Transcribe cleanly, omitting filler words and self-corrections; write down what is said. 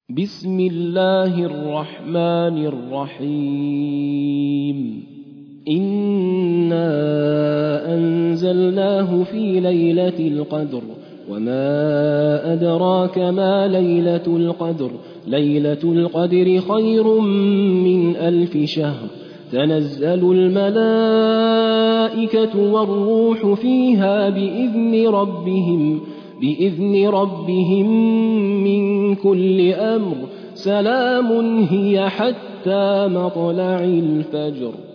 بسم الله الرحمن الرحيم إنا أنزلناه في ليلة القدر وما أدراك ما ليلة القدر ليلة القدر خير من 1000 شهر تنزل الملائكة والروح فيها بإذن ربهم من كل أمر سلام هي حتى مطلع الفجر.